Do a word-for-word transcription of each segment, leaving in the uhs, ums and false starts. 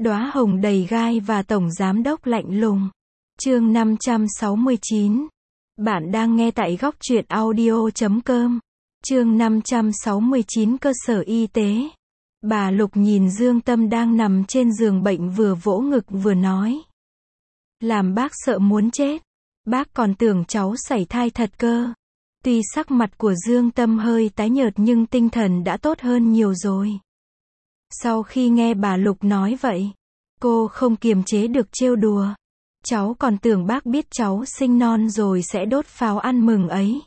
Đóa hồng đầy gai và tổng giám đốc lạnh lùng. Chương năm trăm sáu mươi chín. Bạn đang nghe tại góc truyện audio chấm com. Chương năm trăm sáu mươi chín cơ sở y tế. Bà Lục nhìn Dương Tâm đang nằm trên giường bệnh vừa vỗ ngực vừa nói. Làm bác sợ muốn chết. Bác còn tưởng cháu sảy thai thật cơ. Tuy sắc mặt của Dương Tâm hơi tái nhợt nhưng tinh thần đã tốt hơn nhiều rồi. Sau khi nghe bà Lục nói vậy, cô không kiềm chế được trêu đùa. Cháu còn tưởng bác biết cháu sinh non rồi sẽ đốt pháo ăn mừng ấy.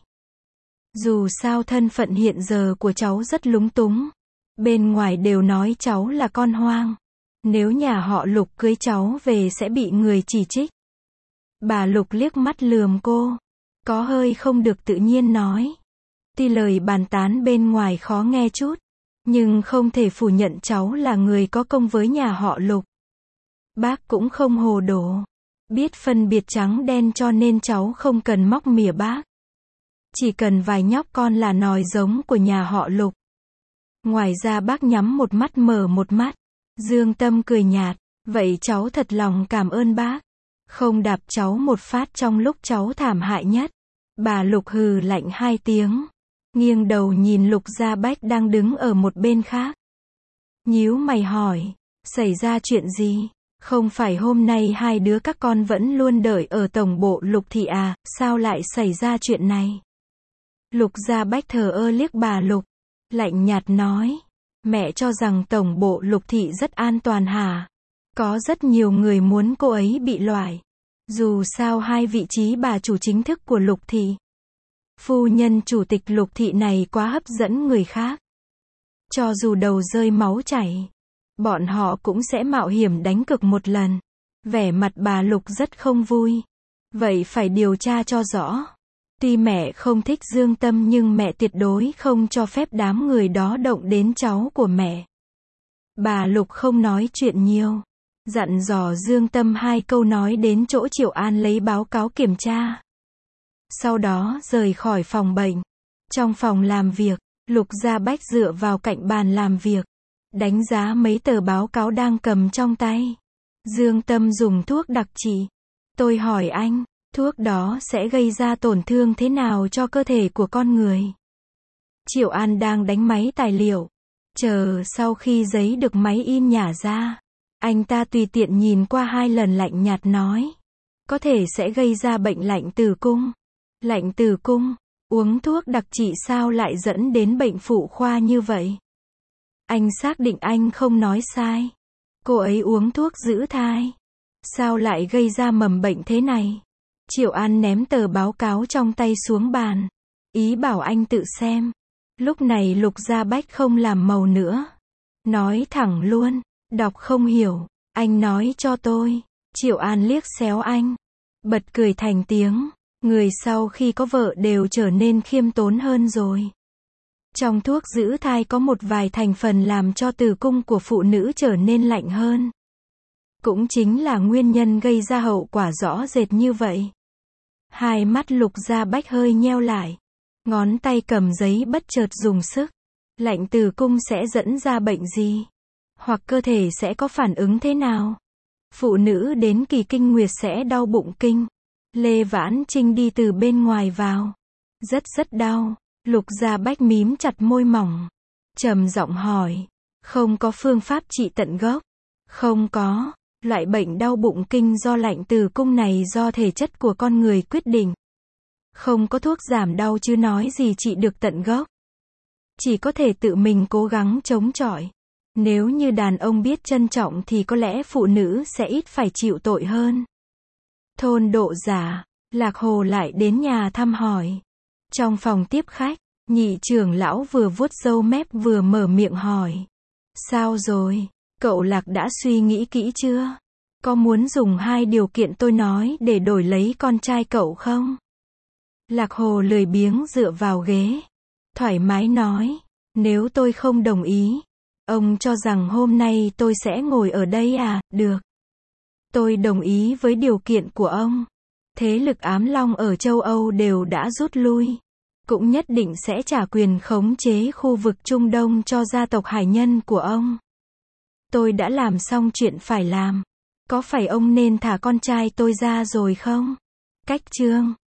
Dù sao thân phận hiện giờ của cháu rất lúng túng. Bên ngoài đều nói cháu là con hoang. Nếu nhà họ Lục cưới cháu về sẽ bị người chỉ trích. Bà Lục liếc mắt lườm cô. Có hơi không được tự nhiên nói. Tuy lời bàn tán bên ngoài khó nghe chút, nhưng không thể phủ nhận cháu là người có công với nhà họ Lục. Bác cũng không hồ đồ. Biết phân biệt trắng đen cho nên cháu không cần móc mỉa bác. Chỉ cần vài nhóc con là nòi giống của nhà họ Lục. Ngoài ra bác nhắm một mắt mở một mắt. Dương Tâm cười nhạt. Vậy cháu thật lòng cảm ơn bác. Không đạp cháu một phát trong lúc cháu thảm hại nhất. Bà Lục hừ lạnh hai tiếng. Nghiêng đầu nhìn Lục Gia Bách đang đứng ở một bên khác. Nhíu mày hỏi. Xảy ra chuyện gì? Không phải hôm nay hai đứa các con vẫn luôn đợi ở tổng bộ Lục thị à, sao lại xảy ra chuyện này? Lục Gia Bách thờ ơ liếc bà Lục. Lạnh nhạt nói. Mẹ cho rằng tổng bộ Lục thị rất an toàn hả? Có rất nhiều người muốn cô ấy bị loại. Dù sao hai vị trí bà chủ chính thức của Lục thị. Phu nhân chủ tịch Lục thị này quá hấp dẫn người khác. Cho dù đầu rơi máu chảy, bọn họ cũng sẽ mạo hiểm đánh cược một lần. Vẻ mặt bà Lục rất không vui. Vậy phải điều tra cho rõ. Tuy mẹ không thích Dương Tâm nhưng mẹ tuyệt đối không cho phép đám người đó động đến cháu của mẹ. Bà Lục không nói chuyện nhiều. Dặn dò Dương Tâm hai câu nói đến chỗ Triệu An lấy báo cáo kiểm tra. Sau đó rời khỏi phòng bệnh. Trong phòng làm việc, Lục Gia Bách dựa vào cạnh bàn làm việc. Đánh giá mấy tờ báo cáo đang cầm trong tay. Dương Tâm dùng thuốc đặc trị. Tôi hỏi anh, thuốc đó sẽ gây ra tổn thương thế nào cho cơ thể của con người? Triệu An đang đánh máy tài liệu. Chờ sau khi giấy được máy in nhả ra. Anh ta tùy tiện nhìn qua hai lần lạnh nhạt nói. Có thể sẽ gây ra bệnh lạnh tử cung. Lạnh tử cung, uống thuốc đặc trị sao lại dẫn đến bệnh phụ khoa như vậy? Anh xác định anh không nói sai. Cô ấy uống thuốc giữ thai. Sao lại gây ra mầm bệnh thế này? Triệu An ném tờ báo cáo trong tay xuống bàn. Ý bảo anh tự xem. Lúc này Lục Gia Bách không làm màu nữa. Nói thẳng luôn. Đọc không hiểu. Anh nói cho tôi. Triệu An liếc xéo anh. Bật cười thành tiếng. Người sau khi có vợ đều trở nên khiêm tốn hơn rồi. Trong thuốc giữ thai có một vài thành phần làm cho tử cung của phụ nữ trở nên lạnh hơn. Cũng chính là nguyên nhân gây ra hậu quả rõ rệt như vậy. Hai mắt Lục Gia Bách hơi nheo lại. Ngón tay cầm giấy bất chợt dùng sức. Lạnh tử cung sẽ dẫn ra bệnh gì? Hoặc cơ thể sẽ có phản ứng thế nào? Phụ nữ đến kỳ kinh nguyệt sẽ đau bụng kinh. Lê Vãn Trinh đi từ bên ngoài vào. Rất rất đau. Lục Gia Bách mím chặt môi mỏng. Trầm giọng hỏi. Không có phương pháp trị tận gốc. Không có. Loại bệnh đau bụng kinh do lạnh tử cung này do thể chất của con người quyết định. Không có thuốc giảm đau chứ nói gì trị được tận gốc. Chỉ có thể tự mình cố gắng chống chọi. Nếu như đàn ông biết trân trọng thì có lẽ phụ nữ sẽ ít phải chịu tội hơn. Thôn Độ Giả, Lạc Hồ lại đến nhà thăm hỏi. Trong phòng tiếp khách, nhị trưởng lão vừa vuốt râu mép vừa mở miệng hỏi. Sao rồi? Cậu Lạc đã suy nghĩ kỹ chưa? Có muốn dùng hai điều kiện tôi nói để đổi lấy con trai cậu không? Lạc Hồ lười biếng dựa vào ghế. Thoải mái nói. Nếu tôi không đồng ý, ông cho rằng hôm nay tôi sẽ ngồi ở đây à? Được. Tôi đồng ý với điều kiện của ông. Thế lực ám long ở châu Âu đều đã rút lui. Cũng nhất định sẽ trả quyền khống chế khu vực Trung Đông cho gia tộc hải nhân của ông. tôi đã làm xong chuyện phải làm. Có phải ông nên thả con trai tôi ra rồi không? Cách chương